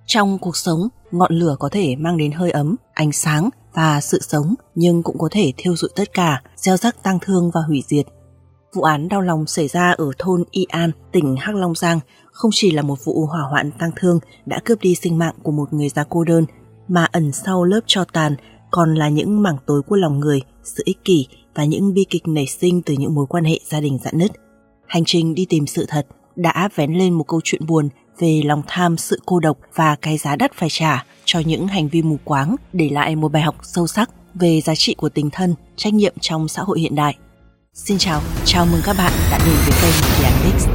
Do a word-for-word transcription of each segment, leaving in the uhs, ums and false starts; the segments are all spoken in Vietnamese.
Trong cuộc sống, ngọn lửa có thể mang đến hơi ấm, ánh sáng và sự sống, nhưng cũng có thể thiêu rụi tất cả, gieo rắc tang thương và hủy diệt. Vụ án đau lòng xảy ra ở thôn Y An, tỉnh Hắc Long Giang không chỉ là một vụ hỏa hoạn tang thương đã cướp đi sinh mạng của một người già cô đơn, mà ẩn sau lớp tro tàn còn là những mảng tối của lòng người, sự ích kỷ và những bi kịch nảy sinh từ những mối quan hệ gia đình rạn nứt. Hành trình đi tìm sự thật đã vén lên một câu chuyện buồn về lòng tham, sự cô độc và cái giá đắt phải trả cho những hành vi mù quáng, để lại một bài học sâu sắc về giá trị của tình thân, trách nhiệm trong xã hội hiện đại. Xin chào, chào mừng các bạn đã đến với kênh The Antics.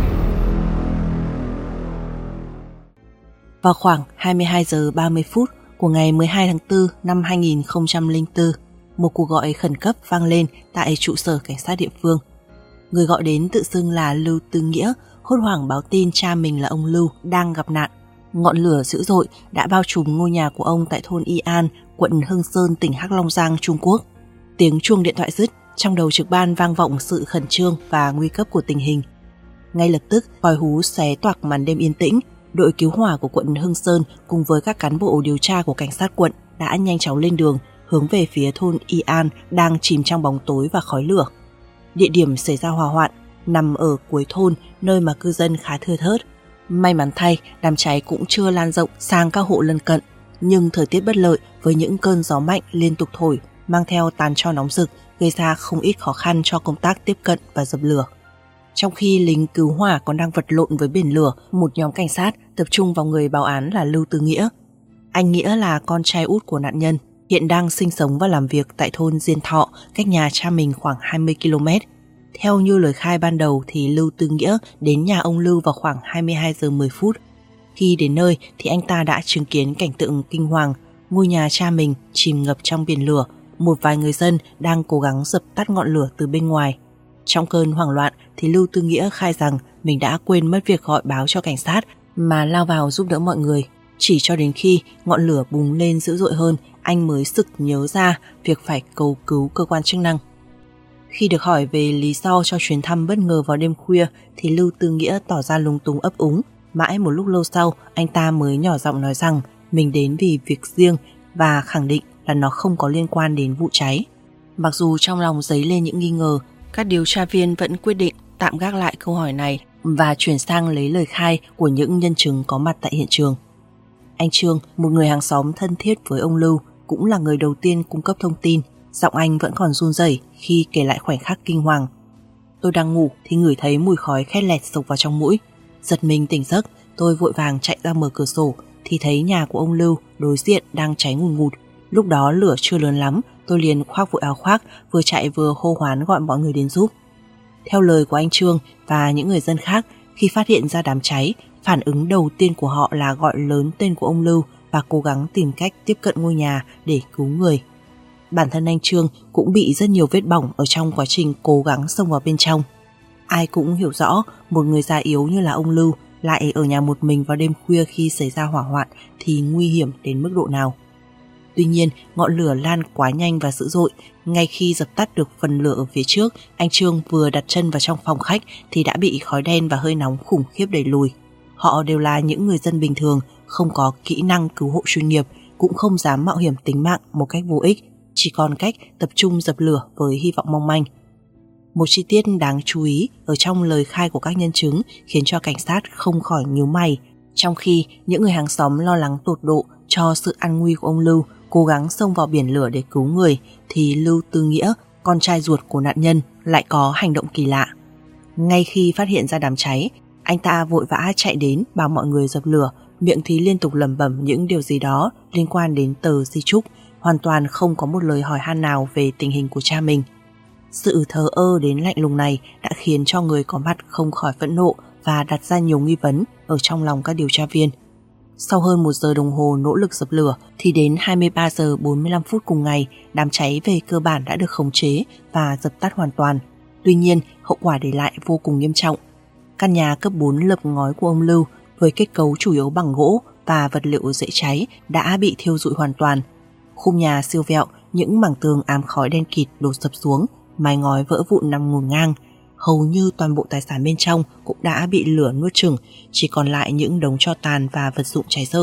Vào khoảng hai mươi hai giờ ba mươi phút của ngày mười hai tháng tư năm hai nghìn không trăm lẻ bốn, một cuộc gọi khẩn cấp vang lên tại trụ sở cảnh sát địa phương. Người gọi đến tự xưng là Lưu Tư Nghĩa, hốt hoảng báo tin cha mình là ông Lưu đang gặp nạn. Ngọn lửa dữ dội đã bao trùm ngôi nhà của ông tại thôn Y An, quận Hương Sơn, tỉnh Hắc Long Giang, Trung Quốc. Tiếng chuông điện thoại dứt, trong đầu trực ban vang vọng sự khẩn trương và nguy cấp của tình hình. Ngay lập tức, còi hú xé toạc màn đêm yên tĩnh. Đội cứu hỏa của quận Hương Sơn cùng với các cán bộ điều tra của cảnh sát quận đã nhanh chóng lên đường hướng về phía thôn Y An đang chìm trong bóng tối và khói lửa. Địa điểm xảy ra hỏa hoạn nằm ở cuối thôn, nơi mà cư dân khá thưa thớt. May mắn thay, đám cháy cũng chưa lan rộng sang các hộ lân cận, nhưng thời tiết bất lợi với những cơn gió mạnh liên tục thổi mang theo tàn tro nóng rực gây ra không ít khó khăn cho công tác tiếp cận và dập lửa. Trong khi lính cứu hỏa còn đang vật lộn với biển lửa, một nhóm cảnh sát tập trung vào người báo án là Lưu Tư Nghĩa. Anh Nghĩa là con trai út của nạn nhân, hiện đang sinh sống và làm việc tại thôn Diên Thọ, cách nhà cha mình khoảng hai mươi ki lô mét. Theo như lời khai ban đầu thì Lưu Tư Nghĩa đến nhà ông Lưu vào khoảng hai mươi hai giờ mười phút. Khi đến nơi thì anh ta đã chứng kiến cảnh tượng kinh hoàng, ngôi nhà cha mình chìm ngập trong biển lửa, một vài người dân đang cố gắng dập tắt ngọn lửa từ bên ngoài. Trong cơn hoảng loạn thì Lưu Tư Nghĩa khai rằng mình đã quên mất việc gọi báo cho cảnh sát mà lao vào giúp đỡ mọi người. Chỉ cho đến khi ngọn lửa bùng lên dữ dội hơn, anh mới sực nhớ ra việc phải cầu cứu cơ quan chức năng. Khi được hỏi về lý do cho chuyến thăm bất ngờ vào đêm khuya thì Lưu Tư Nghĩa tỏ ra lúng túng ấp úng. Mãi một lúc lâu sau, anh ta mới nhỏ giọng nói rằng mình đến vì việc riêng và khẳng định là nó không có liên quan đến vụ cháy. Mặc dù trong lòng dấy lên những nghi ngờ, các điều tra viên vẫn quyết định tạm gác lại câu hỏi này và chuyển sang lấy lời khai của những nhân chứng có mặt tại hiện trường. Anh Trương, một người hàng xóm thân thiết với ông Lưu, cũng là người đầu tiên cung cấp thông tin. Giọng anh vẫn còn run rẩy khi kể lại khoảnh khắc kinh hoàng. Tôi đang ngủ thì ngửi thấy mùi khói khét lẹt xộc vào trong mũi. Giật mình tỉnh giấc, tôi vội vàng chạy ra mở cửa sổ thì thấy nhà của ông Lưu đối diện đang cháy ngùn ngụt. Lúc đó lửa chưa lớn lắm, tôi liền khoác vội áo khoác, vừa chạy vừa hô hoán gọi mọi người đến giúp. Theo lời của anh Trương và những người dân khác, khi phát hiện ra đám cháy, phản ứng đầu tiên của họ là gọi lớn tên của ông Lưu và cố gắng tìm cách tiếp cận ngôi nhà để cứu người. Bản thân anh Trương cũng bị rất nhiều vết bỏng ở trong quá trình cố gắng xông vào bên trong. Ai cũng hiểu rõ một người già yếu như là ông Lưu lại ở nhà một mình vào đêm khuya khi xảy ra hỏa hoạn thì nguy hiểm đến mức độ nào. Tuy nhiên, ngọn lửa lan quá nhanh và dữ dội. Ngay khi dập tắt được phần lửa ở phía trước, anh Trương vừa đặt chân vào trong phòng khách thì đã bị khói đen và hơi nóng khủng khiếp đẩy lùi. Họ đều là những người dân bình thường, không có kỹ năng cứu hộ chuyên nghiệp, cũng không dám mạo hiểm tính mạng một cách vô ích, chỉ còn cách tập trung dập lửa với hy vọng mong manh. Một chi tiết đáng chú ý ở trong lời khai của các nhân chứng khiến cho cảnh sát không khỏi nhíu mày. Trong khi những người hàng xóm lo lắng tột độ cho sự an nguy của ông Lưu, cố gắng xông vào biển lửa để cứu người, thì Lưu Tư Nghĩa, con trai ruột của nạn nhân, lại có hành động kỳ lạ. Ngay khi phát hiện ra đám cháy, anh ta vội vã chạy đến bảo mọi người dập lửa, miệng thì liên tục lẩm bẩm những điều gì đó liên quan đến tờ di chúc, hoàn toàn không có một lời hỏi han nào về tình hình của cha mình. Sự thờ ơ đến lạnh lùng này đã khiến cho người có mặt không khỏi phẫn nộ và đặt ra nhiều nghi vấn ở trong lòng các điều tra viên. Sau hơn một giờ đồng hồ nỗ lực dập lửa thì đến hai mươi ba giờ bốn mươi lăm phút cùng ngày, đám cháy về cơ bản đã được khống chế và dập tắt hoàn toàn. Tuy nhiên, hậu quả để lại vô cùng nghiêm trọng. Căn nhà cấp bốn lợp ngói của ông Lưu với kết cấu chủ yếu bằng gỗ và vật liệu dễ cháy đã bị thiêu rụi hoàn toàn. Khung nhà siêu vẹo, những mảng tường ám khói đen kịt đổ sập xuống, mái ngói vỡ vụn nằm ngổn ngang. Hầu như toàn bộ tài sản bên trong cũng đã bị lửa nuốt chửng, chỉ còn lại những đống tro tàn và vật dụng cháy dở.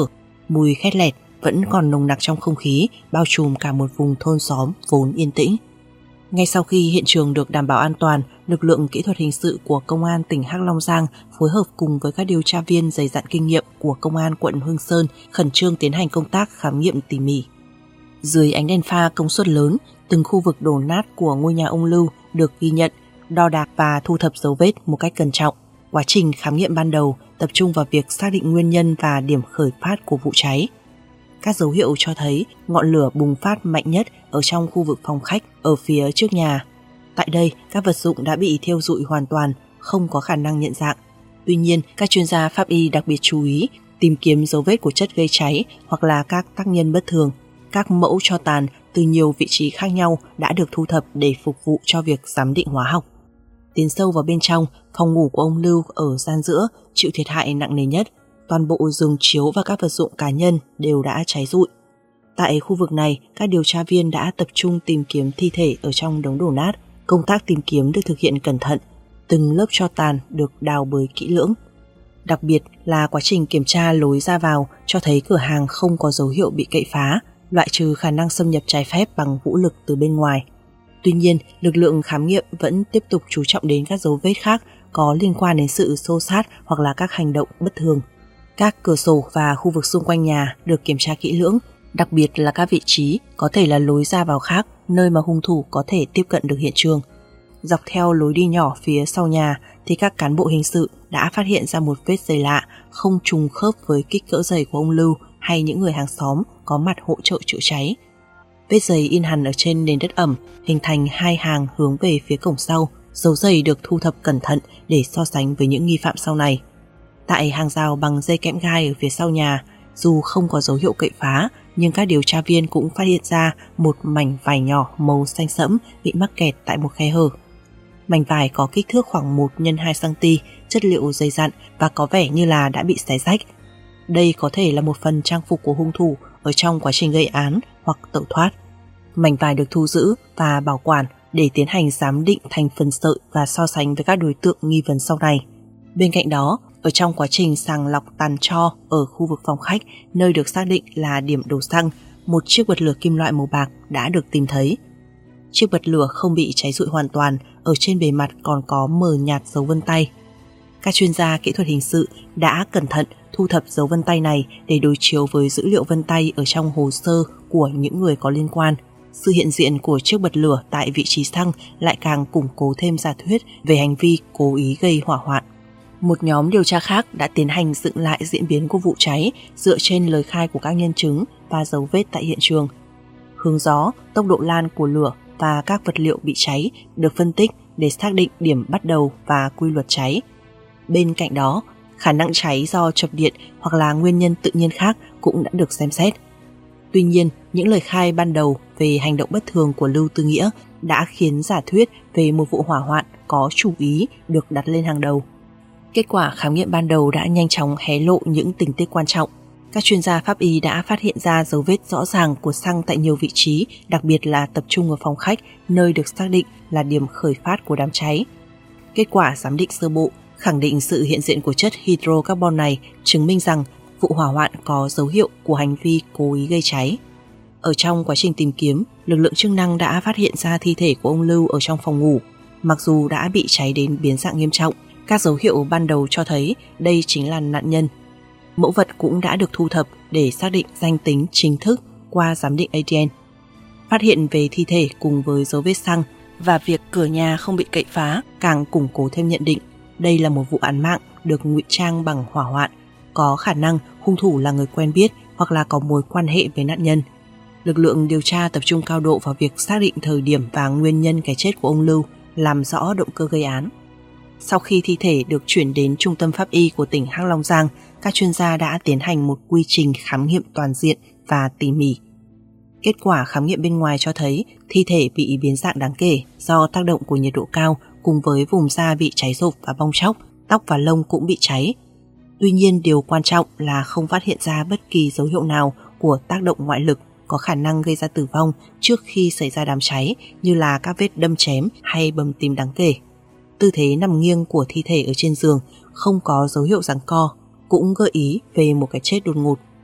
mùi khét lẹt vẫn còn nồng nặc trong không khí, bao trùm cả một vùng thôn xóm vốn yên tĩnh. Ngay sau khi hiện trường được đảm bảo an toàn, lực lượng kỹ thuật hình sự của Công an tỉnh Hắc Long Giang phối hợp cùng với các điều tra viên dày dặn kinh nghiệm của Công an quận Hương Sơn khẩn trương tiến hành công tác khám nghiệm tỉ mỉ. Dưới ánh đèn pha công suất lớn, từng khu vực đổ nát của ngôi nhà ông Lưu được ghi nhận, đo đạc và thu thập dấu vết một cách cẩn trọng. Quá trình khám nghiệm ban đầu tập trung vào việc xác định nguyên nhân và điểm khởi phát của vụ cháy. Các dấu hiệu cho thấy ngọn lửa bùng phát mạnh nhất ở trong khu vực phòng khách ở phía trước nhà. Tại đây, các vật dụng đã bị thiêu rụi hoàn toàn, không có khả năng nhận dạng. Tuy nhiên, các chuyên gia pháp y đặc biệt chú ý tìm kiếm dấu vết của chất gây cháy hoặc là các tác nhân bất thường. Các mẫu tro tàn từ nhiều vị trí khác nhau đã được thu thập để phục vụ cho việc giám định hóa học. Tiến sâu vào bên trong, phòng ngủ của ông Lưu ở gian giữa chịu thiệt hại nặng nề nhất. Toàn bộ giường chiếu và các vật dụng cá nhân đều đã cháy rụi. Tại khu vực này, các điều tra viên đã tập trung tìm kiếm thi thể ở trong đống đổ nát. Công tác tìm kiếm được thực hiện cẩn thận, từng lớp tro tàn được đào bới kỹ lưỡng. Đặc biệt là quá trình kiểm tra lối ra vào cho thấy cửa hàng không có dấu hiệu bị cậy phá, loại trừ khả năng xâm nhập trái phép bằng vũ lực từ bên ngoài. Tuy nhiên, lực lượng khám nghiệm vẫn tiếp tục chú trọng đến các dấu vết khác có liên quan đến sự xô xát hoặc là các hành động bất thường. Các cửa sổ và khu vực xung quanh nhà được kiểm tra kỹ lưỡng, đặc biệt là các vị trí có thể là lối ra vào khác, nơi mà hung thủ có thể tiếp cận được hiện trường. Dọc theo lối đi nhỏ phía sau nhà thì các cán bộ hình sự đã phát hiện ra một vết giày lạ không trùng khớp với kích cỡ giày của ông Lưu hay những người hàng xóm có mặt hỗ trợ chữa cháy. Vết giày in hẳn ở trên nền đất ẩm, hình thành hai hàng hướng về phía cổng sau. Dấu giày được thu thập cẩn thận để so sánh với những nghi phạm sau này. Tại hàng rào bằng dây kẽm gai ở phía sau nhà, dù không có dấu hiệu cậy phá, nhưng các điều tra viên cũng phát hiện ra một mảnh vải nhỏ màu xanh sẫm bị mắc kẹt tại một khe hở. Mảnh vải có kích thước khoảng một nhân hai xăng-ti-mét, chất liệu dày dặn và có vẻ như là đã bị xé rách. Đây có thể là một phần trang phục của hung thủ ở trong quá trình gây án hoặc tẩu thoát. Mảnh vải được thu giữ và bảo quản để tiến hành giám định thành phần sợi và so sánh với các đối tượng nghi vấn sau này. Bên cạnh đó, ở trong quá trình sàng lọc tàn tro ở khu vực phòng khách, nơi được xác định là điểm đổ xăng, một chiếc bật lửa kim loại màu bạc đã được tìm thấy. Chiếc bật lửa không bị cháy rụi hoàn toàn, ở trên bề mặt còn có mờ nhạt dấu vân tay. Các chuyên gia kỹ thuật hình sự đã cẩn thận thu thập dấu vân tay này để đối chiếu với dữ liệu vân tay ở trong hồ sơ của những người có liên quan. Sự hiện diện của chiếc bật lửa tại vị trí xăng lại càng củng cố thêm giả thuyết về hành vi cố ý gây hỏa hoạn. Một nhóm điều tra khác đã tiến hành dựng lại diễn biến của vụ cháy dựa trên lời khai của các nhân chứng và dấu vết tại hiện trường. Hướng gió, tốc độ lan của lửa và các vật liệu bị cháy được phân tích để xác định điểm bắt đầu và quy luật cháy. Bên cạnh đó, khả năng cháy do chập điện hoặc là nguyên nhân tự nhiên khác cũng đã được xem xét. Tuy nhiên, những lời khai ban đầu về hành động bất thường của Lưu Tư Nghĩa đã khiến giả thuyết về một vụ hỏa hoạn có chủ ý được đặt lên hàng đầu. Kết quả khám nghiệm ban đầu đã nhanh chóng hé lộ những tình tiết quan trọng. Các chuyên gia pháp y đã phát hiện ra dấu vết rõ ràng của xăng tại nhiều vị trí, đặc biệt là tập trung ở phòng khách, nơi được xác định là điểm khởi phát của đám cháy. Kết quả giám định sơ bộ khẳng định sự hiện diện của chất hydrocarbon này, chứng minh rằng vụ hỏa hoạn có dấu hiệu của hành vi cố ý gây cháy. Ở trong quá trình tìm kiếm, lực lượng chức năng đã phát hiện ra thi thể của ông Lưu ở trong phòng ngủ. Mặc dù đã bị cháy đến biến dạng nghiêm trọng, các dấu hiệu ban đầu cho thấy đây chính là nạn nhân. Mẫu vật cũng đã được thu thập để xác định danh tính chính thức qua giám định a đê en. Phát hiện về thi thể cùng với dấu vết xăng và việc cửa nhà không bị cậy phá càng củng cố thêm nhận định đây là một vụ án mạng được ngụy trang bằng hỏa hoạn, có khả năng hung thủ là người quen biết hoặc là có mối quan hệ với nạn nhân. Lực lượng điều tra tập trung cao độ vào việc xác định thời điểm và nguyên nhân cái chết của ông Lưu, làm rõ động cơ gây án. Sau khi thi thể được chuyển đến Trung tâm Pháp y của tỉnh Hắc Long Giang, các chuyên gia đã tiến hành một quy trình khám nghiệm toàn diện và tỉ mỉ. Kết quả khám nghiệm bên ngoài cho thấy thi thể bị biến dạng đáng kể do tác động của nhiệt độ cao cùng với vùng da bị cháy rộp và bong tróc, tóc và lông cũng bị cháy. Tuy nhiên, điều quan trọng là không phát hiện ra bất kỳ dấu hiệu nào của tác động ngoại lực có khả năng gây ra tử vong trước khi xảy ra đám cháy, như là các vết đâm chém hay bầm tím đáng kể. Tư thế nằm nghiêng của thi thể ở trên giường không có dấu hiệu giằng co, cũng gợi ý về một cái chết đột ngột.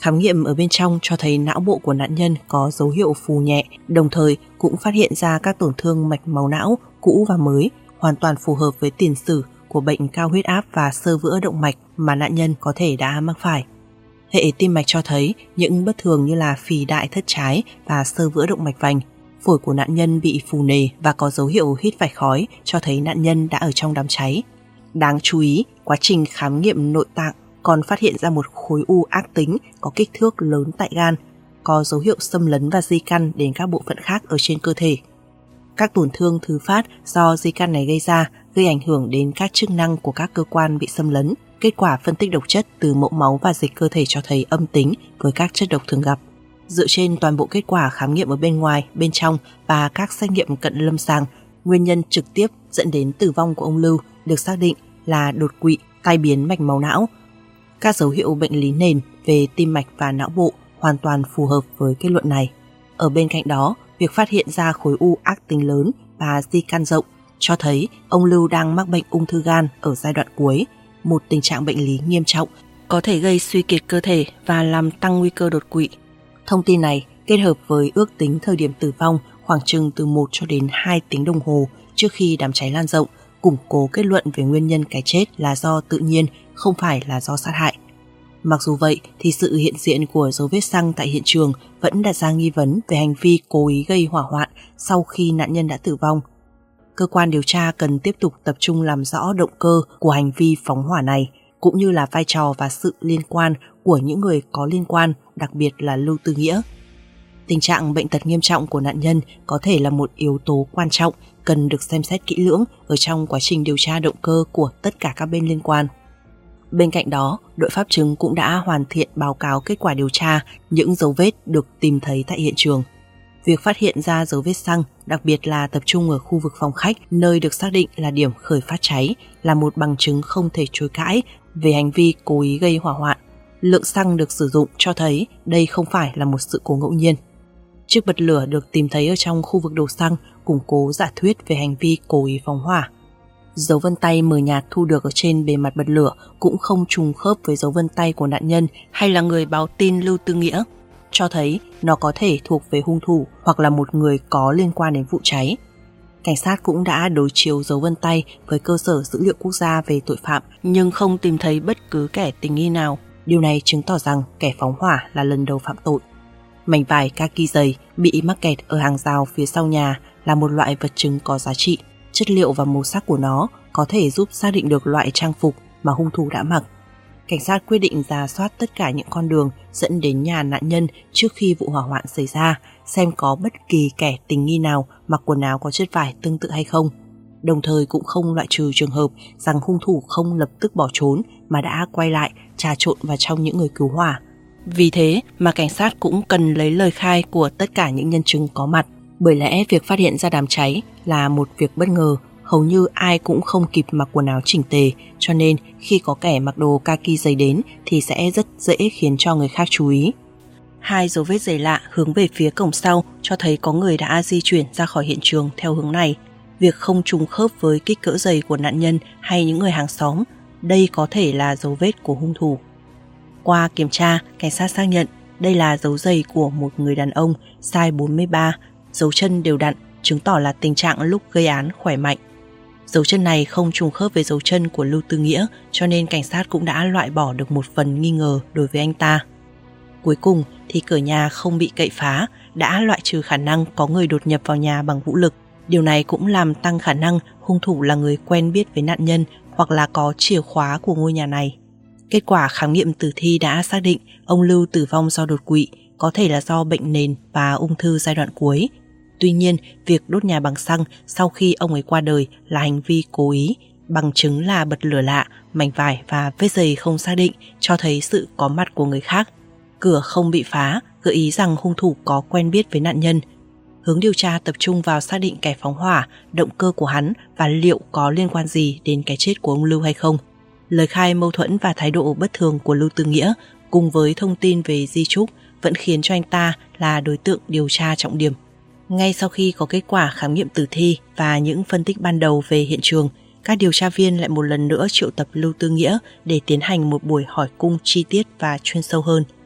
Khám nghiệm ở bên trong cho thấy não bộ của nạn nhân có dấu hiệu phù nhẹ, đồng thời cũng phát hiện ra các tổn thương mạch máu não cũ và mới, hoàn toàn phù hợp với tiền sử của bệnh cao huyết áp và xơ vữa động mạch mà nạn nhân có thể đã mắc phải. Hệ tim mạch cho thấy những bất thường như là phì đại thất trái và xơ vữa động mạch vành. Phổi của nạn nhân bị phù nề và có dấu hiệu hít phải khói, cho thấy nạn nhân đã ở trong đám cháy. Đáng chú ý, quá trình khám nghiệm nội tạng còn phát hiện ra một khối u ác tính có kích thước lớn tại gan, có dấu hiệu xâm lấn và di căn đến các bộ phận khác ở trên cơ thể. Các tổn thương thứ phát do di căn này gây ra gây ảnh hưởng đến các chức năng của các cơ quan bị xâm lấn. Kết quả phân tích độc chất từ mẫu máu và dịch cơ thể cho thấy âm tính với các chất độc thường gặp. Dựa trên toàn bộ kết quả khám nghiệm ở bên ngoài, bên trong và các xét nghiệm cận lâm sàng, nguyên nhân trực tiếp dẫn đến tử vong của ông Lưu được xác định là đột quỵ, tai biến mạch máu não. Các dấu hiệu bệnh lý nền về tim mạch và não bộ hoàn toàn phù hợp với kết luận này. Ở bên cạnh đó, việc phát hiện ra khối u ác tính lớn và di căn rộng cho thấy ông Lưu đang mắc bệnh ung thư gan ở giai đoạn cuối, một tình trạng bệnh lý nghiêm trọng có thể gây suy kiệt cơ thể và làm tăng nguy cơ đột quỵ. Thông tin này kết hợp với ước tính thời điểm tử vong khoảng chừng từ một cho đến hai tiếng đồng hồ trước khi đám cháy lan rộng, củng cố kết luận về nguyên nhân cái chết là do tự nhiên, không phải là do sát hại. Mặc dù vậy thì sự hiện diện của dấu vết xăng tại hiện trường vẫn đặt ra nghi vấn về hành vi cố ý gây hỏa hoạn sau khi nạn nhân đã tử vong. Cơ quan điều tra cần tiếp tục tập trung làm rõ động cơ của hành vi phóng hỏa này, cũng như là vai trò và sự liên quan của những người có liên quan, đặc biệt là Lưu Tư Nghĩa. Tình trạng bệnh tật nghiêm trọng của nạn nhân có thể là một yếu tố quan trọng cần được xem xét kỹ lưỡng ở trong quá trình điều tra động cơ của tất cả các bên liên quan. Bên cạnh đó, đội pháp chứng cũng đã hoàn thiện báo cáo kết quả điều tra những dấu vết được tìm thấy tại hiện trường. Việc phát hiện ra dấu vết xăng, đặc biệt là tập trung ở khu vực phòng khách nơi được xác định là điểm khởi phát cháy, là một bằng chứng không thể chối cãi về hành vi cố ý gây hỏa hoạn. Lượng xăng được sử dụng cho thấy đây không phải là một sự cố ngẫu nhiên. Chiếc bật lửa được tìm thấy ở trong khu vực đổ xăng củng cố giả thuyết về hành vi cố ý phóng hỏa. Dấu vân tay mờ nhạt thu được ở trên bề mặt bật lửa cũng không trùng khớp với dấu vân tay của nạn nhân hay là người báo tin Lưu Tư Nghĩa, cho thấy nó có thể thuộc về hung thủ hoặc là một người có liên quan đến vụ cháy. Cảnh sát cũng đã đối chiếu dấu vân tay với cơ sở dữ liệu quốc gia về tội phạm nhưng không tìm thấy bất cứ kẻ tình nghi nào. Điều này chứng tỏ rằng kẻ phóng hỏa là lần đầu phạm tội. Mảnh vải kaki dày bị mắc kẹt ở hàng rào phía sau nhà là một loại vật chứng có giá trị. Chất liệu và màu sắc của nó có thể giúp xác định được loại trang phục mà hung thủ đã mặc. Cảnh sát quyết định rà soát tất cả những con đường dẫn đến nhà nạn nhân trước khi vụ hỏa hoạn xảy ra, xem có bất kỳ kẻ tình nghi nào mặc quần áo có chất vải tương tự hay không. Đồng thời cũng không loại trừ trường hợp rằng hung thủ không lập tức bỏ trốn mà đã quay lại trà trộn vào trong những người cứu hỏa. Vì thế mà cảnh sát cũng cần lấy lời khai của tất cả những nhân chứng có mặt. Bởi lẽ việc phát hiện ra đám cháy là một việc bất ngờ, hầu như ai cũng không kịp mặc quần áo chỉnh tề, cho nên khi có kẻ mặc đồ kaki dày đến thì sẽ rất dễ khiến cho người khác chú ý. Hai dấu vết giày lạ hướng về phía cổng sau cho thấy có người đã di chuyển ra khỏi hiện trường theo hướng này. Việc không trùng khớp với kích cỡ giày của nạn nhân hay những người hàng xóm, đây có thể là dấu vết của hung thủ. Qua kiểm tra, cảnh sát xác nhận đây là dấu giày của một người đàn ông size bốn mươi ba, dấu chân đều đặn, chứng tỏ là tình trạng lúc gây án khỏe mạnh. Dấu chân này không trùng khớp với dấu chân của Lưu Tư Nghĩa, cho nên cảnh sát cũng đã loại bỏ được một phần nghi ngờ đối với anh ta. Cuối cùng thì cửa nhà không bị cậy phá, đã loại trừ khả năng có người đột nhập vào nhà bằng vũ lực. Điều này cũng làm tăng khả năng hung thủ là người quen biết với nạn nhân hoặc là có chìa khóa của ngôi nhà này. Kết quả khám nghiệm tử thi đã xác định ông Lưu tử vong do đột quỵ, có thể là do bệnh nền và ung thư giai đoạn cuối. Tuy nhiên, việc đốt nhà bằng xăng sau khi ông ấy qua đời là hành vi cố ý, bằng chứng là bật lửa lạ, mảnh vải và vết giày không xác định cho thấy sự có mặt của người khác. Cửa không bị phá, gợi ý rằng hung thủ có quen biết với nạn nhân. Hướng điều tra tập trung vào xác định kẻ phóng hỏa, động cơ của hắn và liệu có liên quan gì đến cái chết của ông Lưu hay không. Lời khai mâu thuẫn và thái độ bất thường của Lưu Tư Nghĩa cùng với thông tin về di chúc vẫn khiến cho anh ta là đối tượng điều tra trọng điểm. Ngay sau khi có kết quả khám nghiệm tử thi và những phân tích ban đầu về hiện trường, các điều tra viên lại một lần nữa triệu tập Lưu Tư Nghĩa để tiến hành một buổi hỏi cung chi tiết và chuyên sâu hơn.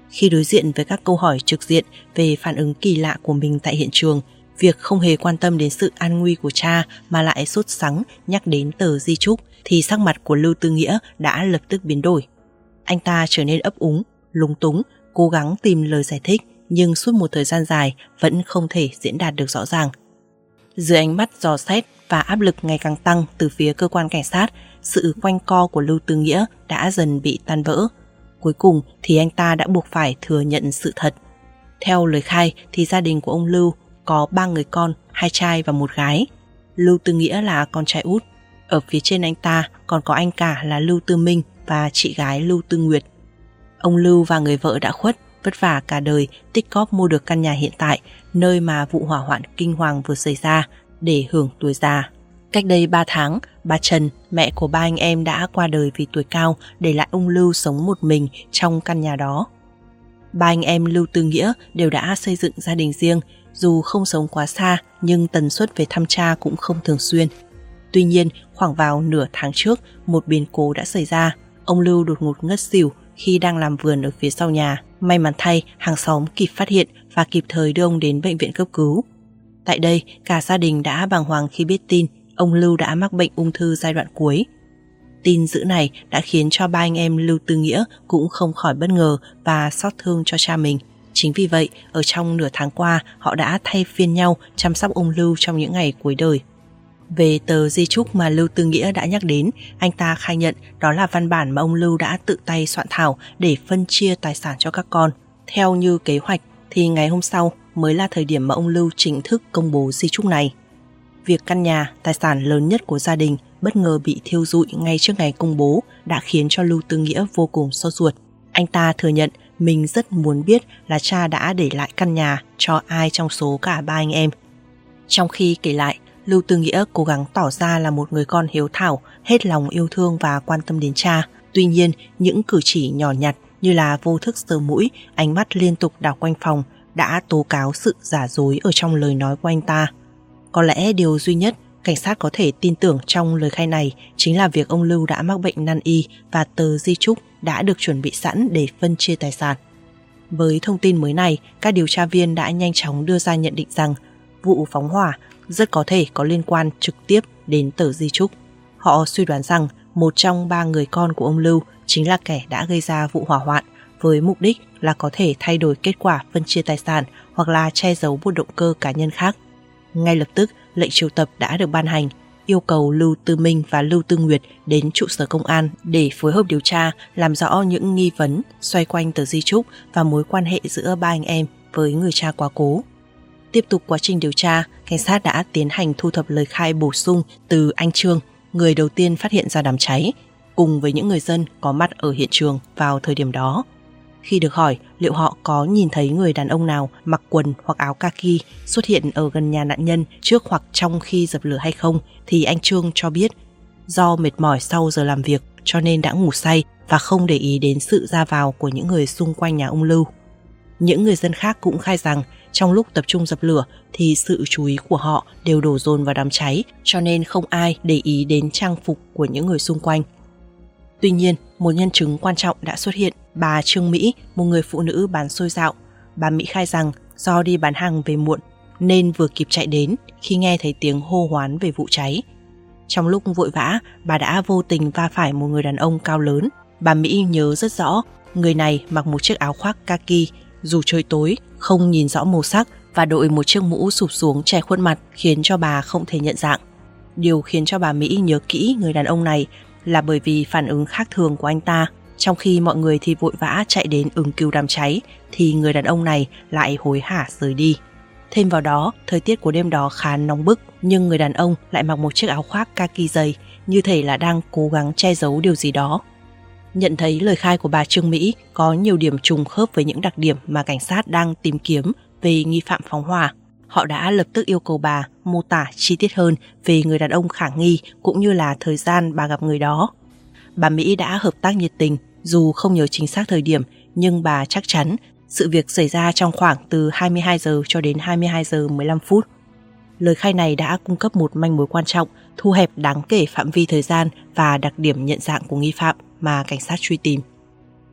Khi đối diện với các câu hỏi trực diện về phản ứng kỳ lạ của mình tại hiện trường, việc không hề quan tâm đến sự an nguy của cha mà lại sốt sắng nhắc đến tờ di chúc thì sắc mặt của Lưu Tư Nghĩa đã lập tức biến đổi. Anh ta trở nên ấp úng, lúng túng, cố gắng tìm lời giải thích nhưng suốt một thời gian dài vẫn không thể diễn đạt được rõ ràng. Dưới ánh mắt dò xét và áp lực ngày càng tăng từ phía cơ quan cảnh sát, sự quanh co của Lưu Tư Nghĩa đã dần bị tan vỡ. Cuối cùng thì anh ta đã buộc phải thừa nhận sự thật. Theo lời khai thì gia đình của ông Lưu có ba người con, hai trai và một gái. Lưu Tư Nghĩa là con trai út. Ở phía trên anh ta còn có anh cả là Lưu Tư Minh và chị gái Lưu Tư Nguyệt. Ông Lưu và người vợ đã khuất, vất vả cả đời tích cóp mua được căn nhà hiện tại, nơi mà vụ hỏa hoạn kinh hoàng vừa xảy ra, để hưởng tuổi già. Cách đây ba tháng, bà Trần, mẹ của ba anh em đã qua đời vì tuổi cao, để lại ông Lưu sống một mình trong căn nhà đó. Ba anh em Lưu Tư Nghĩa đều đã xây dựng gia đình riêng, dù không sống quá xa nhưng tần suất về thăm cha cũng không thường xuyên. Tuy nhiên, khoảng vào nửa tháng trước, một biến cố đã xảy ra. Ông Lưu đột ngột ngất xỉu khi đang làm vườn ở phía sau nhà. May mắn thay, hàng xóm kịp phát hiện và kịp thời đưa ông đến bệnh viện cấp cứu. Tại đây, cả gia đình đã bàng hoàng khi biết tin ông Lưu đã mắc bệnh ung thư giai đoạn cuối. Tin dữ này đã khiến cho ba anh em Lưu Tư Nghĩa cũng không khỏi bất ngờ và xót thương cho cha mình. Chính vì vậy, ở trong nửa tháng qua, họ đã thay phiên nhau chăm sóc ông Lưu trong những ngày cuối đời. Về tờ di chúc mà Lưu Tư Nghĩa đã nhắc đến, anh ta khai nhận đó là văn bản mà ông Lưu đã tự tay soạn thảo để phân chia tài sản cho các con. Theo như kế hoạch thì ngày hôm sau mới là thời điểm mà ông Lưu chính thức công bố di chúc này. Việc căn nhà, tài sản lớn nhất của gia đình, bất ngờ bị thiêu rụi ngay trước ngày công bố đã khiến cho Lưu Tư Nghĩa vô cùng sốt ruột. Anh ta thừa nhận mình rất muốn biết là cha đã để lại căn nhà cho ai trong số cả ba anh em. Trong khi kể lại, Lưu Tư Nghĩa cố gắng tỏ ra là một người con hiếu thảo, hết lòng yêu thương và quan tâm đến cha. Tuy nhiên, những cử chỉ nhỏ nhặt như là vô thức sờ mũi, ánh mắt liên tục đảo quanh phòng đã tố cáo sự giả dối ở trong lời nói của anh ta. Có lẽ điều duy nhất cảnh sát có thể tin tưởng trong lời khai này chính là việc ông Lưu đã mắc bệnh nan y và tờ di chúc đã được chuẩn bị sẵn để phân chia tài sản. Với thông tin mới này, các điều tra viên đã nhanh chóng đưa ra nhận định rằng vụ phóng hỏa rất có thể có liên quan trực tiếp đến tờ di chúc. Họ suy đoán rằng một trong ba người con của ông Lưu chính là kẻ đã gây ra vụ hỏa hoạn, với mục đích là có thể thay đổi kết quả phân chia tài sản hoặc là che giấu một động cơ cá nhân khác. Ngay lập tức, lệnh triệu tập đã được ban hành, yêu cầu Lưu Tư Minh và Lưu Tư Nguyệt đến trụ sở công an để phối hợp điều tra, làm rõ những nghi vấn xoay quanh tờ di chúc và mối quan hệ giữa ba anh em với người cha quá cố. Tiếp tục quá trình điều tra, cảnh sát đã tiến hành thu thập lời khai bổ sung từ anh Trương, người đầu tiên phát hiện ra đám cháy, cùng với những người dân có mặt ở hiện trường vào thời điểm đó. Khi được hỏi liệu họ có nhìn thấy người đàn ông nào mặc quần hoặc áo kaki xuất hiện ở gần nhà nạn nhân trước hoặc trong khi dập lửa hay không, thì anh Trương cho biết do mệt mỏi sau giờ làm việc cho nên đã ngủ say và không để ý đến sự ra vào của những người xung quanh nhà ông Lưu. Những người dân khác cũng khai rằng trong lúc tập trung dập lửa thì sự chú ý của họ đều đổ dồn vào đám cháy, cho nên không ai để ý đến trang phục của những người xung quanh. Tuy nhiên, một nhân chứng quan trọng đã xuất hiện, bà Trương Mỹ, một người phụ nữ bán xôi dạo. Bà Mỹ khai rằng do đi bán hàng về muộn nên vừa kịp chạy đến khi nghe thấy tiếng hô hoán về vụ cháy. Trong lúc vội vã, bà đã vô tình va phải một người đàn ông cao lớn. Bà Mỹ nhớ rất rõ, người này mặc một chiếc áo khoác kaki, dù trời tối, không nhìn rõ màu sắc và đội một chiếc mũ sụp xuống che khuất mặt khiến cho bà không thể nhận dạng. Điều khiến cho bà Mỹ nhớ kỹ người đàn ông này là bởi vì phản ứng khác thường của anh ta. Trong khi mọi người thì vội vã chạy đến ứng cứu đám cháy, thì người đàn ông này lại hối hả rời đi. Thêm vào đó, thời tiết của đêm đó khá nóng bức, nhưng người đàn ông lại mặc một chiếc áo khoác kaki dày, như thể là đang cố gắng che giấu điều gì đó. Nhận thấy lời khai của bà Trương Mỹ có nhiều điểm trùng khớp với những đặc điểm mà cảnh sát đang tìm kiếm về nghi phạm phóng hỏa, họ đã lập tức yêu cầu bà mô tả chi tiết hơn về người đàn ông khả nghi cũng như là thời gian bà gặp người đó. Bà Mỹ đã hợp tác nhiệt tình, dù không nhớ chính xác thời điểm, nhưng bà chắc chắn sự việc xảy ra trong khoảng từ hai mươi hai giờ cho đến hai mươi hai giờ mười lăm phút. Lời khai này đã cung cấp một manh mối quan trọng, thu hẹp đáng kể phạm vi thời gian và đặc điểm nhận dạng của nghi phạm mà cảnh sát truy tìm.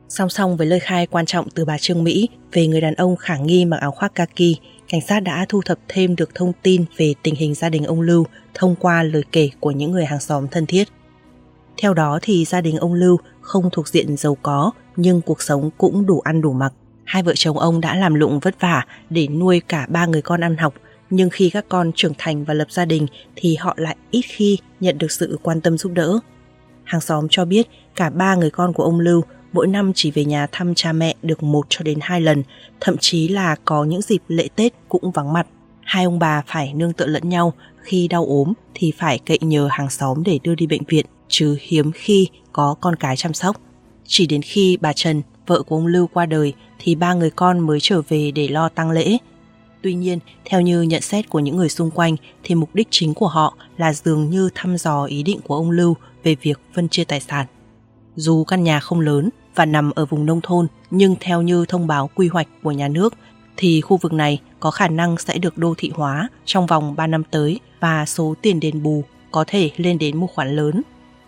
Song song với lời khai quan trọng từ bà Trương Mỹ về người đàn ông khả nghi mặc áo khoác kaki, cảnh sát đã thu thập thêm được thông tin về tình hình gia đình ông Lưu thông qua lời kể của những người hàng xóm thân thiết. Theo đó thì gia đình ông Lưu không thuộc diện giàu có nhưng cuộc sống cũng đủ ăn đủ mặc. Hai vợ chồng ông đã làm lụng vất vả để nuôi cả ba người con ăn học, nhưng khi các con trưởng thành và lập gia đình thì họ lại ít khi nhận được sự quan tâm giúp đỡ. Hàng xóm cho biết cả ba người con của ông Lưu mỗi năm chỉ về nhà thăm cha mẹ được một cho đến hai lần, thậm chí là có những dịp lễ Tết cũng vắng mặt. Hai ông bà phải nương tựa lẫn nhau, khi đau ốm thì phải cậy nhờ hàng xóm để đưa đi bệnh viện, chứ hiếm khi có con cái chăm sóc. Chỉ đến khi bà Trần, vợ của ông Lưu qua đời thì ba người con mới trở về để lo tang lễ. Tuy nhiên, theo như nhận xét của những người xung quanh thì mục đích chính của họ là dường như thăm dò ý định của ông Lưu về việc phân chia tài sản. Dù căn nhà không lớn và nằm ở vùng nông thôn, nhưng theo như thông báo quy hoạch của nhà nước thì khu vực này có khả năng sẽ được đô thị hóa trong vòng ba năm tới và số tiền đền bù có thể lên đến một khoản lớn.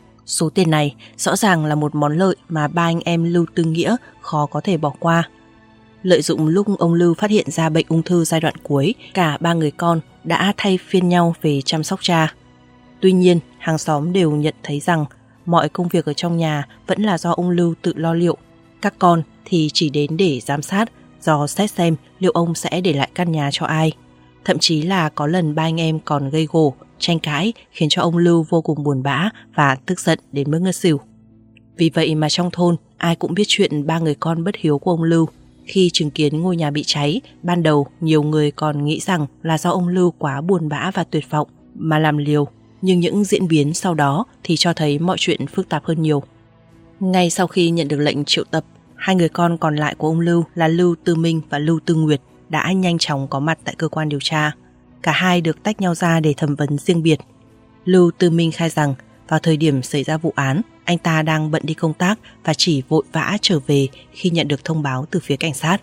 Số tiền này rõ ràng là một món lợi mà ba anh em Lưu Tư Nghĩa khó có thể bỏ qua. Lợi dụng lúc ông Lưu phát hiện ra bệnh ung thư giai đoạn cuối, cả ba người con đã thay phiên nhau về chăm sóc cha. Tuy nhiên, hàng xóm đều nhận thấy rằng mọi công việc ở trong nhà vẫn là do ông Lưu tự lo liệu. Các con thì chỉ đến để giám sát, dò xét xem liệu ông sẽ để lại căn nhà cho ai. Thậm chí là có lần ba anh em còn gây gổ, tranh cãi khiến cho ông Lưu vô cùng buồn bã và tức giận đến mức ngất xỉu. Vì vậy mà trong thôn ai cũng biết chuyện ba người con bất hiếu của ông Lưu. Khi chứng kiến ngôi nhà bị cháy, ban đầu nhiều người còn nghĩ rằng là do ông Lưu quá buồn bã và tuyệt vọng mà làm liều. Nhưng những diễn biến sau đó thì cho thấy mọi chuyện phức tạp hơn nhiều. Ngay sau khi nhận được lệnh triệu tập, hai người con còn lại của ông Lưu là Lưu Tư Minh và Lưu Tư Nguyệt đã nhanh chóng có mặt tại cơ quan điều tra. Cả hai được tách nhau ra để thẩm vấn riêng biệt. Lưu Tư Minh khai rằng vào thời điểm xảy ra vụ án, anh ta đang bận đi công tác và chỉ vội vã trở về khi nhận được thông báo từ phía cảnh sát.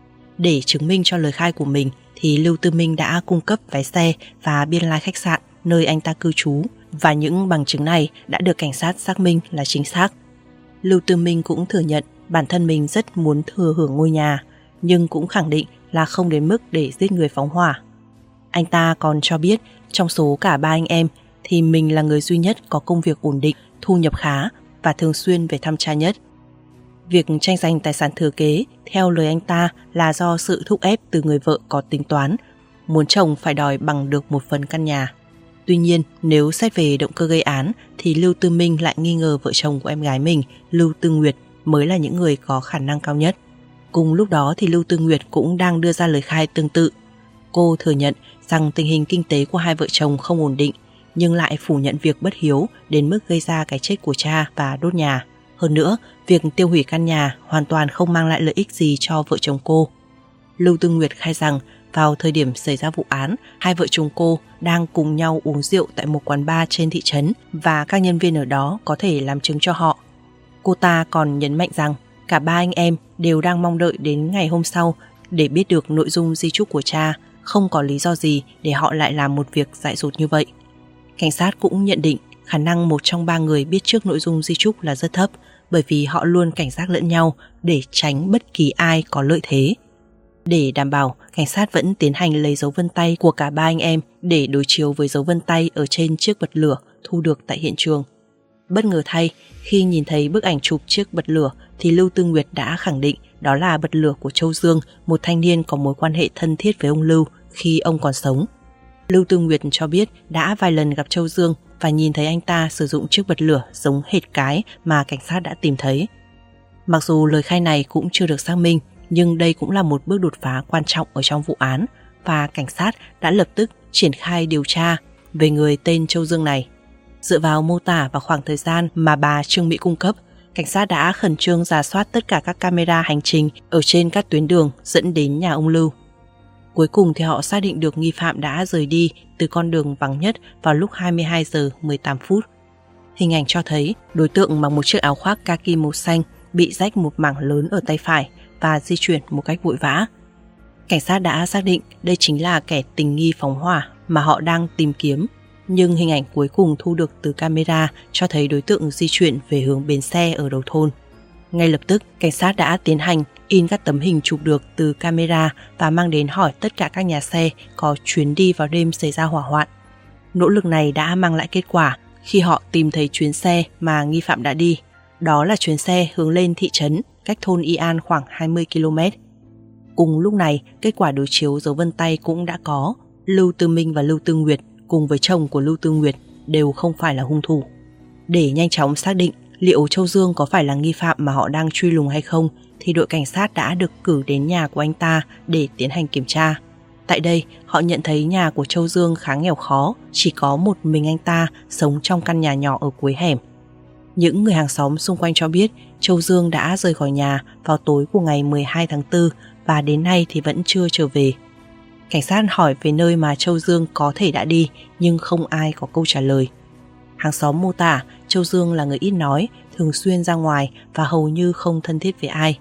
Để chứng minh cho lời khai của mình thì Lưu Tư Minh đã cung cấp vé xe và biên lai khách sạn nơi anh ta cư trú, và những bằng chứng này đã được cảnh sát xác minh là chính xác. Lưu Tư Minh cũng thừa nhận bản thân mình rất muốn thừa hưởng ngôi nhà, nhưng cũng khẳng định là không đến mức để giết người phóng hỏa. Anh ta còn cho biết trong số cả ba anh em thì mình là người duy nhất có công việc ổn định, thu nhập khá và thường xuyên về thăm cha nhất. Việc tranh giành tài sản thừa kế theo lời anh ta là do sự thúc ép từ người vợ có tính toán, muốn chồng phải đòi bằng được một phần căn nhà. Tuy nhiên, nếu xét về động cơ gây án thì Lưu Tư Minh lại nghi ngờ vợ chồng của em gái mình, Lưu Tư Nguyệt, mới là những người có khả năng cao nhất. Cùng lúc đó thì Lưu Tư Nguyệt cũng đang đưa ra lời khai tương tự. Cô thừa nhận rằng tình hình kinh tế của hai vợ chồng không ổn định, nhưng lại phủ nhận việc bất hiếu đến mức gây ra cái chết của cha và đốt nhà. Hơn nữa, việc tiêu hủy căn nhà hoàn toàn không mang lại lợi ích gì cho vợ chồng cô. Lưu Tư Nguyệt khai rằng vào thời điểm xảy ra vụ án, hai vợ chồng cô đang cùng nhau uống rượu tại một quán bar trên thị trấn và các nhân viên ở đó có thể làm chứng cho họ. Cô ta còn nhấn mạnh rằng cả ba anh em đều đang mong đợi đến ngày hôm sau để biết được nội dung di chúc của cha, không có lý do gì để họ lại làm một việc dại dột như vậy. Cảnh sát cũng nhận định khả năng một trong ba người biết trước nội dung di chúc là rất thấp, bởi vì họ luôn cảnh giác lẫn nhau để tránh bất kỳ ai có lợi thế. Để đảm bảo, cảnh sát vẫn tiến hành lấy dấu vân tay của cả ba anh em để đối chiếu với dấu vân tay ở trên chiếc bật lửa thu được tại hiện trường. Bất ngờ thay, khi nhìn thấy bức ảnh chụp chiếc bật lửa thì Lưu Tư Nguyệt đã khẳng định đó là bật lửa của Châu Dương, một thanh niên có mối quan hệ thân thiết với ông Lưu khi ông còn sống. Lưu Tư Nguyệt cho biết đã vài lần gặp Châu Dương và nhìn thấy anh ta sử dụng chiếc bật lửa giống hệt cái mà cảnh sát đã tìm thấy. Mặc dù lời khai này cũng chưa được xác minh, nhưng đây cũng là một bước đột phá quan trọng ở trong vụ án và cảnh sát đã lập tức triển khai điều tra về người tên Châu Dương này. Dựa vào mô tả và khoảng thời gian mà bà Trương Mỹ cung cấp, cảnh sát đã khẩn trương rà soát tất cả các camera hành trình ở trên các tuyến đường dẫn đến nhà ông Lưu. Cuối cùng thì họ xác định được nghi phạm đã rời đi từ con đường vắng nhất vào lúc hai mươi hai giờ mười tám phút. Hình ảnh cho thấy đối tượng mặc một chiếc áo khoác kaki màu xanh bị rách một mảng lớn ở tay phải và di chuyển một cách vội vã. Cảnh sát đã xác định đây chính là kẻ tình nghi phóng hỏa mà họ đang tìm kiếm, nhưng hình ảnh cuối cùng thu được từ camera cho thấy đối tượng di chuyển về hướng bến xe ở đầu thôn. Ngay lập tức, cảnh sát đã tiến hành in các tấm hình chụp được từ camera và mang đến hỏi tất cả các nhà xe có chuyến đi vào đêm xảy ra hỏa hoạn. Nỗ lực này đã mang lại kết quả khi họ tìm thấy chuyến xe mà nghi phạm đã đi. Đó là chuyến xe hướng lên thị trấn, cách thôn Y An khoảng hai mươi ki lô mét. Cùng lúc này, kết quả đối chiếu dấu vân tay cũng đã có. Lưu Tư Minh và Lưu Tư Nguyệt cùng với chồng của Lưu Tư Nguyệt đều không phải là hung thủ. Để nhanh chóng xác định liệu Châu Dương có phải là nghi phạm mà họ đang truy lùng hay không, thì đội cảnh sát đã được cử đến nhà của anh ta để tiến hành kiểm tra. Tại đây, họ nhận thấy nhà của Châu Dương khá nghèo khó, chỉ có một mình anh ta sống trong căn nhà nhỏ ở cuối hẻm. Những người hàng xóm xung quanh cho biết Châu Dương đã rời khỏi nhà vào tối của ngày mười hai tháng tư và đến nay thì vẫn chưa trở về. Cảnh sát hỏi về nơi mà Châu Dương có thể đã đi nhưng không ai có câu trả lời. Hàng xóm mô tả Châu Dương là người ít nói, thường xuyên ra ngoài và hầu như không thân thiết với ai.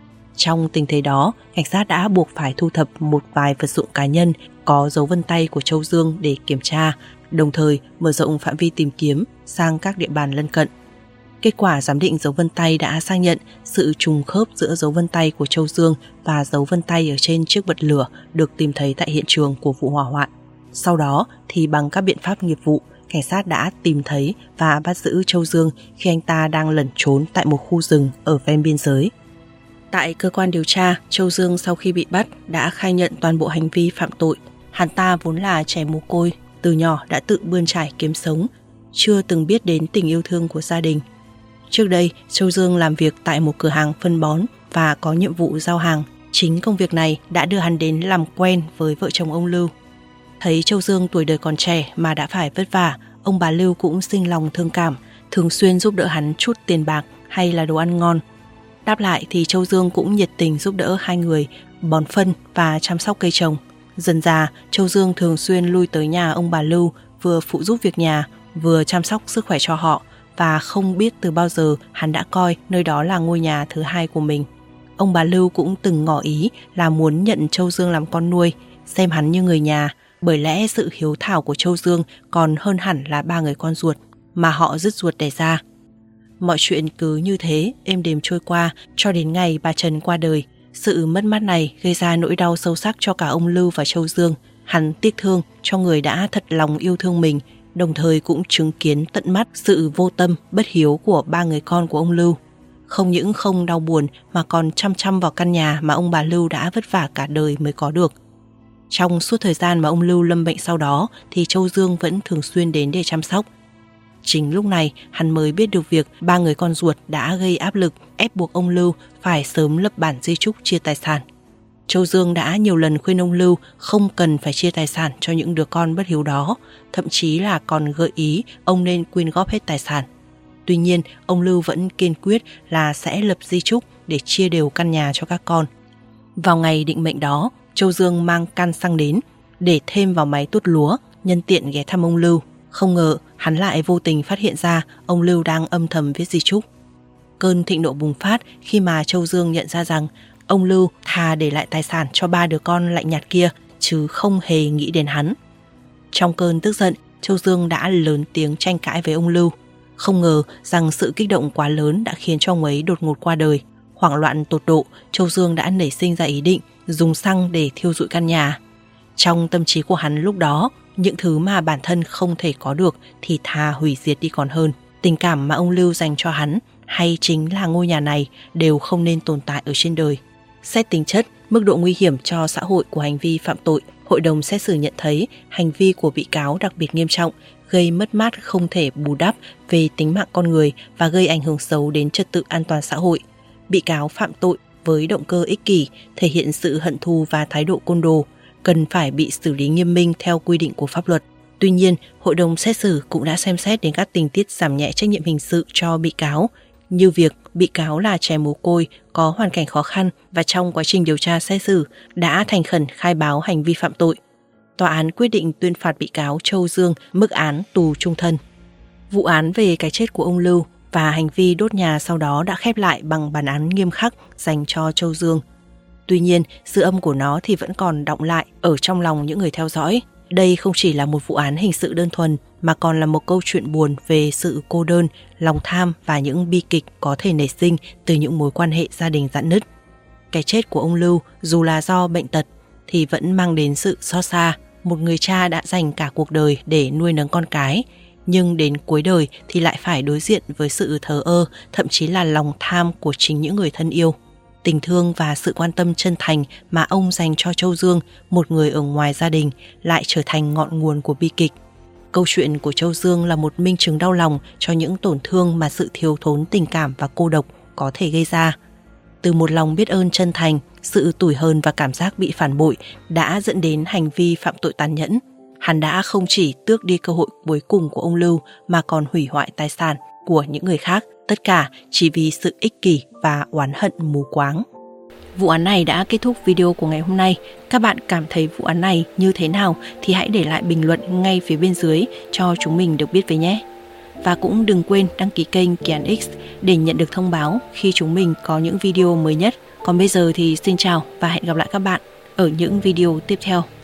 Trong tình thế đó, cảnh sát đã buộc phải thu thập một vài vật dụng cá nhân có dấu vân tay của Châu Dương để kiểm tra, đồng thời mở rộng phạm vi tìm kiếm sang các địa bàn lân cận. Kết quả giám định dấu vân tay đã xác nhận sự trùng khớp giữa dấu vân tay của Châu Dương và dấu vân tay ở trên chiếc bật lửa được tìm thấy tại hiện trường của vụ hỏa hoạn. Sau đó thì bằng các biện pháp nghiệp vụ, cảnh sát đã tìm thấy và bắt giữ Châu Dương khi anh ta đang lẩn trốn tại một khu rừng ở ven biên giới. Tại cơ quan điều tra, Châu Dương sau khi bị bắt đã khai nhận toàn bộ hành vi phạm tội. Hắn ta vốn là trẻ mồ côi, từ nhỏ đã tự bươn trải kiếm sống, chưa từng biết đến tình yêu thương của gia đình. Trước đây, Châu Dương làm việc tại một cửa hàng phân bón và có nhiệm vụ giao hàng. Chính công việc này đã đưa hắn đến làm quen với vợ chồng ông Lưu. Thấy Châu Dương tuổi đời còn trẻ mà đã phải vất vả, ông bà Lưu cũng sinh lòng thương cảm, thường xuyên giúp đỡ hắn chút tiền bạc hay là đồ ăn ngon. Đáp lại thì Châu Dương cũng nhiệt tình giúp đỡ hai người bón phân và chăm sóc cây trồng. Dần dà, Châu Dương thường xuyên lui tới nhà ông bà Lưu, vừa phụ giúp việc nhà, vừa chăm sóc sức khỏe cho họ, và không biết từ bao giờ hắn đã coi nơi đó là ngôi nhà thứ hai của mình. Ông bà Lưu cũng từng ngỏ ý là muốn nhận Châu Dương làm con nuôi, xem hắn như người nhà, bởi lẽ sự hiếu thảo của Châu Dương còn hơn hẳn là ba người con ruột mà họ dứt ruột đẻ ra. Mọi chuyện cứ như thế êm đềm trôi qua cho đến ngày bà Trần qua đời. Sự mất mát này gây ra nỗi đau sâu sắc cho cả ông Lưu và Châu Dương. Hắn tiếc thương cho người đã thật lòng yêu thương mình, đồng thời cũng chứng kiến tận mắt sự vô tâm, bất hiếu của ba người con của ông Lưu. Không những không đau buồn mà còn chăm chăm vào căn nhà mà ông bà Lưu đã vất vả cả đời mới có được. Trong suốt thời gian mà ông Lưu lâm bệnh sau đó thì Châu Dương vẫn thường xuyên đến để chăm sóc. Chính lúc này hắn mới biết được việc ba người con ruột đã gây áp lực ép buộc ông Lưu phải sớm lập bản di chúc chia tài sản. Châu Dương đã nhiều lần khuyên ông Lưu không cần phải chia tài sản cho những đứa con bất hiếu đó, thậm chí là còn gợi ý ông nên quyên góp hết tài sản. Tuy nhiên, ông Lưu vẫn kiên quyết là sẽ lập di chúc để chia đều căn nhà cho các con. Vào ngày định mệnh đó, Châu Dương mang can xăng đến để thêm vào máy tuốt lúa, nhân tiện ghé thăm ông Lưu. Không ngờ hắn lại vô tình phát hiện ra ông Lưu đang âm thầm viết di chúc. Cơn thịnh nộ bùng phát khi mà Châu Dương nhận ra rằng ông Lưu thà để lại tài sản cho ba đứa con lạnh nhạt kia chứ không hề nghĩ đến hắn. Trong cơn tức giận, Châu Dương đã lớn tiếng tranh cãi với ông Lưu. Không ngờ rằng sự kích động quá lớn đã khiến cho ông ấy đột ngột qua đời. Hoảng loạn tột độ, Châu Dương đã nảy sinh ra ý định dùng xăng để thiêu rụi căn nhà. Trong tâm trí của hắn lúc đó, những thứ mà bản thân không thể có được thì thà hủy diệt đi còn hơn. Tình cảm mà ông Lưu dành cho hắn hay chính là ngôi nhà này đều không nên tồn tại ở trên đời. Xét tính chất, mức độ nguy hiểm cho xã hội của hành vi phạm tội, hội đồng xét xử nhận thấy hành vi của bị cáo đặc biệt nghiêm trọng, gây mất mát không thể bù đắp về tính mạng con người và gây ảnh hưởng xấu đến trật tự an toàn xã hội. Bị cáo phạm tội với động cơ ích kỷ, thể hiện sự hận thù và thái độ côn đồ, cần phải bị xử lý nghiêm minh theo quy định của pháp luật. Tuy nhiên, hội đồng xét xử cũng đã xem xét đến các tình tiết giảm nhẹ trách nhiệm hình sự cho bị cáo, như việc bị cáo là trẻ mồ côi, có hoàn cảnh khó khăn và trong quá trình điều tra xét xử đã thành khẩn khai báo hành vi phạm tội. Tòa án quyết định tuyên phạt bị cáo Châu Dương mức án tù chung thân. Vụ án về cái chết của ông Lưu và hành vi đốt nhà sau đó đã khép lại bằng bản án nghiêm khắc dành cho Châu Dương. Tuy nhiên, dư âm của nó thì vẫn còn đọng lại ở trong lòng những người theo dõi. Đây không chỉ là một vụ án hình sự đơn thuần mà còn là một câu chuyện buồn về sự cô đơn, lòng tham và những bi kịch có thể nảy sinh từ những mối quan hệ gia đình rạn nứt. Cái chết của ông Lưu dù là do bệnh tật thì vẫn mang đến sự xót xa. Một người cha đã dành cả cuộc đời để nuôi nấng con cái, nhưng đến cuối đời thì lại phải đối diện với sự thờ ơ, thậm chí là lòng tham của chính những người thân yêu. Tình thương và sự quan tâm chân thành mà ông dành cho Châu Dương, một người ở ngoài gia đình, lại trở thành ngọn nguồn của bi kịch. Câu chuyện của Châu Dương là một minh chứng đau lòng cho những tổn thương mà sự thiếu thốn tình cảm và cô độc có thể gây ra. Từ một lòng biết ơn chân thành, sự tủi hờn và cảm giác bị phản bội đã dẫn đến hành vi phạm tội tàn nhẫn. Hắn đã không chỉ tước đi cơ hội cuối cùng của ông Lưu mà còn hủy hoại tài sản của những người khác, tất cả chỉ vì sự ích kỷ và oán hận mù quáng. Vụ án này đã kết thúc video của ngày hôm nay. Các bạn cảm thấy vụ án này như thế nào thì hãy để lại bình luận ngay phía bên dưới cho chúng mình được biết với nhé. Và cũng đừng quên đăng ký kênh Kỳ Án X để nhận được thông báo khi chúng mình có những video mới nhất. Còn bây giờ thì xin chào và hẹn gặp lại các bạn ở những video tiếp theo.